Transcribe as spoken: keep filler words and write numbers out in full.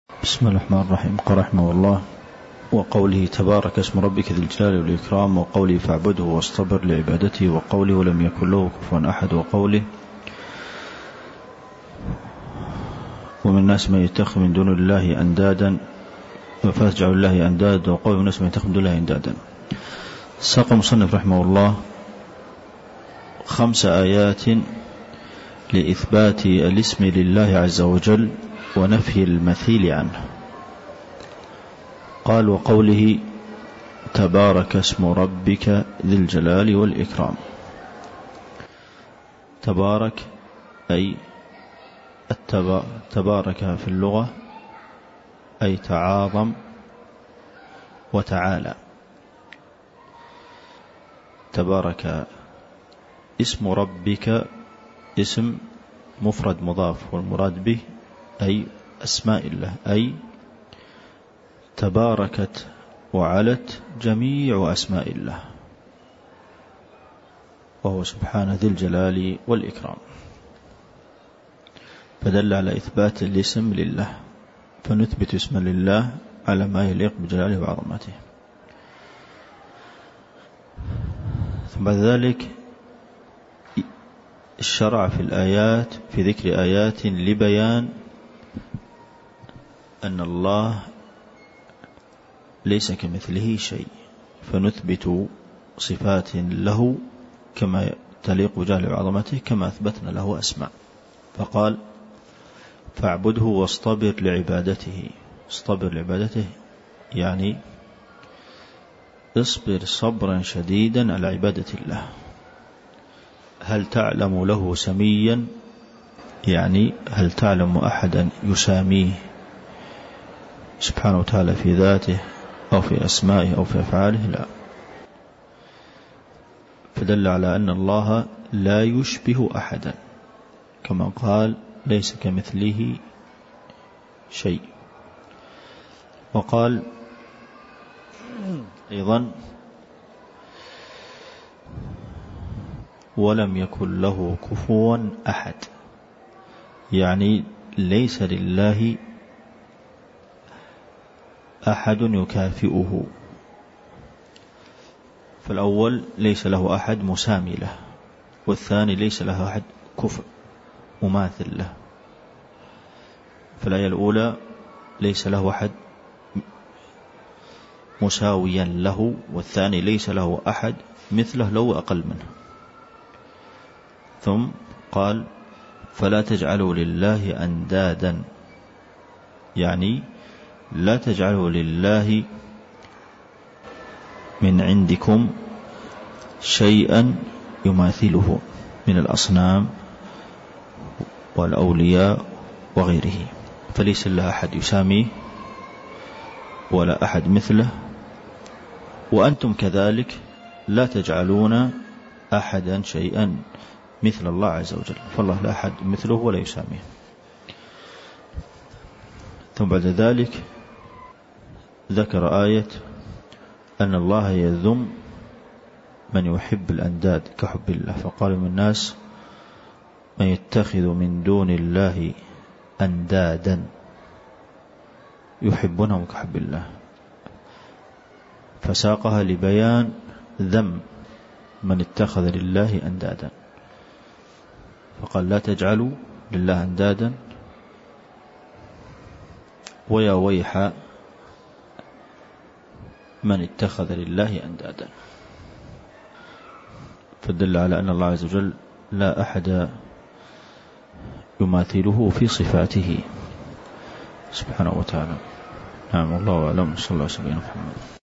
بسم الله الرحمن الرحيم. قال رحمه الله: وقوله تبارك اسم ربك ذي الجلال والإكرام، وقوله فاعبده واصطبر لعبادته، وقوله ولم يكن له كفوا أحد، وقوله ومن الناس من يتخذ من دون الله أندادا فيجعل الله أندادا، وقوله من الناس من يتخذ من دون الله أندادا. ساق المصنف رحمه الله خمس آيات لإثبات الاسم لله عز وجل ونفي المثيل عنه. قال: وقوله تبارك اسم ربك ذي الجلال والإكرام. تبارك أي تبارك في اللغة أي تعاظم وتعالى. تبارك اسم ربك اسم مفرد مضاف، والمراد به أي أسماء الله، أي تباركت وعلت جميع أسماء الله، وهو سبحانه ذي الجلال والإكرام. فدل على إثبات الاسم لله، فنثبت اسما لله على ما يليق بجلاله وعظمته. ثم بعد ذلك الشرع في الآيات في ذكر آيات لبيان أن الله ليس كمثله شيء، فنثبت صفات له كما تليق بجلاله وعظمته، كما أثبتنا له أسماء. فقال: فاعبده واصطبر لعبادته. اصطبر لعبادته يعني اصبر صبرا شديدا على عبادة الله. هل تعلم له سميا؟ يعني هل تعلم أحدا يساميه سبحانه وتعالى في ذاته أو في أسمائه أو في أفعاله؟ لا. فدل على أن الله لا يشبه أحدا، كما قال: ليس كمثله شيء. وقال أيضا: ولم يكن له كفوا أحد، يعني ليس لله أحد يكافئه. فالأول ليس له أحد مسامي له، والثاني ليس له أحد كفء مماثل له. فالآية الأولى ليس له أحد مساويا له، والثاني ليس له أحد مثله لو أقل منه. ثم قال: فلا تجعلوا لله أندادا، يعني لا تجعلوا لله من عندكم شيئا يماثله من الأصنام والأولياء وغيره. فليس له أحد يساميه ولا أحد مثله، وأنتم كذلك لا تجعلون أحدا شيئا مثل الله عز وجل، فالله لا أحد مثله ولا يساميه. ثم بعد ذلك ذكر آية أن الله يذم من يحب الأنداد كحب الله، فقال: من الناس من يتخذ من دون الله أندادا يحبونهم كحب الله، فساقها لبيان ذم من اتخذ لله أندادا، فقال: لا تجعلوا لله أندادا، ويا ويح من اتخذ لله أندادا. فدل على أن الله عز وجل لا أحد يماثله في صفاته سبحانه وتعالى. نعم، الله أعلم. صلى الله عليه وسلم.